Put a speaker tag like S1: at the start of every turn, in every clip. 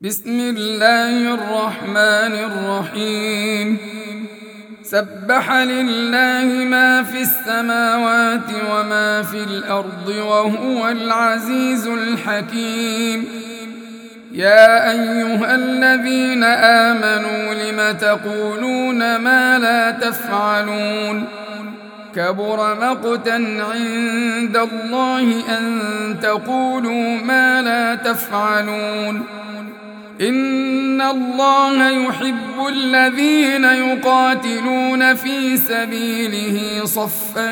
S1: بسم الله الرحمن الرحيم. سبح لله ما في السماوات وما في الأرض وهو العزيز الحكيم. يا أيها الذين آمنوا لم تقولون ما لا تفعلون؟ كبر مقتا عند الله أن تقولوا ما لا تفعلون. إن الله يحب الذين يقاتلون في سبيله صفا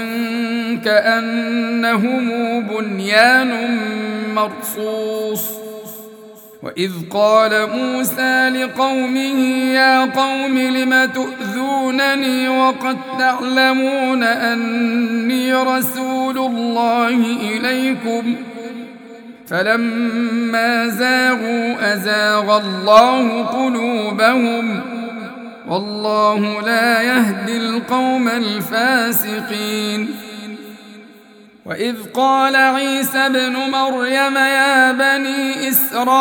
S1: كأنهم بنيان مرصوص. وإذ قال موسى لقومه يا قوم لم تؤذونني وقد تعلمون أني رسول الله إليكم فلما زاغوا أزاغ الله قلوبهم والله لا يهدي القوم الفاسقين. وإذ قال عيسى ابن مريم يا بني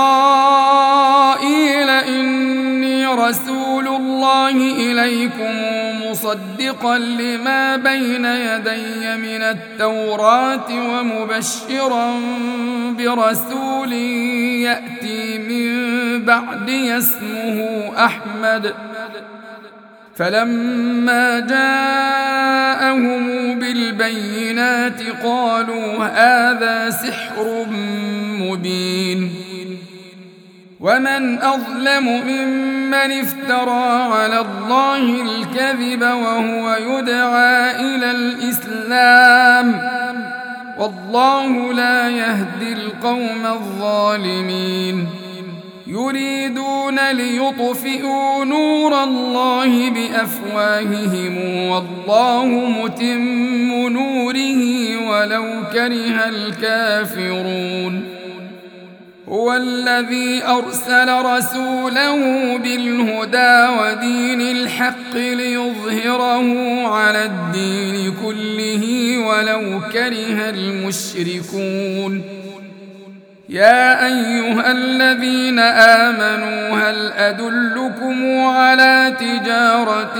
S1: إسرائيل إني رسول الله إليكم مصدقا لما بين يدي من التوراة ومبشرا برسول يأتي من بعدي اسمه أحمد. فلما جاءهم بالبينات قالوا هذا سحر مبين. ومن أظلم ممن افترى على الله الكذب وهو يدعى إلى الإسلام والله لا يهدي القوم الظالمين. يريدون ليطفئوا نور الله بأفواههم والله متم نوره ولو كره الكافرون. هو الذي أرسل رسوله بالهدى ودين الحق ليظهره على الدين كله ولو كره المشركون. يا أيها الذين آمنوا هل أدلكم على تجارة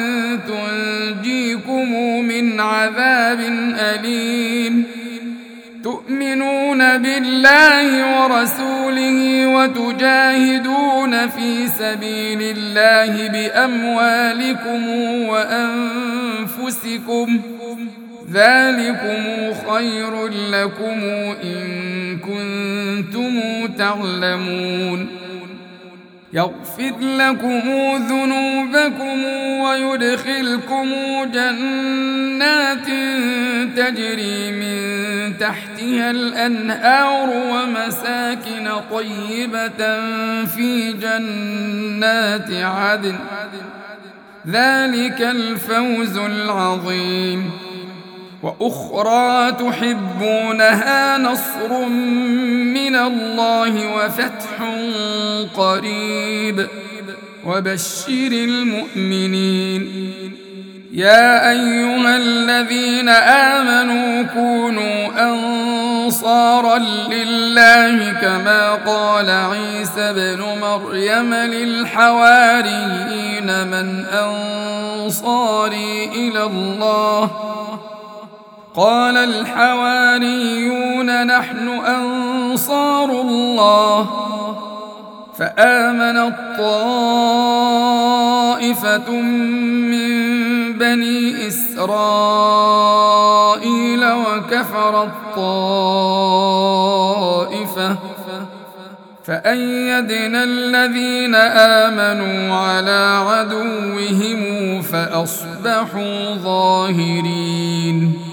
S1: تنجيكم من عذاب أليم؟ تؤمنون بالله ورسوله وتجاهدون في سبيل الله بأموالكم وأنفسكم ذلكم خير لكم إن كنتم تعلمون. يغفر لكم ذنوبكم ويدخلكم جنات تجري من تحتها الأنهار ومساكن طيبة في جنات عدن ذلك الفوز العظيم. وأخرى تحبونها نصر من الله وفتح قريب وبشر المؤمنين. يا أيها الذين آمنوا كونوا أنصارا لله كما قال عيسى بن مريم للحواريين من أنصاري إلى الله؟ قال الحواريون نحن أنصار الله. فآمنت طائفة من بني إسرائيل وكفرت طائفة فأيدنا الذين آمنوا على عدوهم فأصبحوا ظاهرين.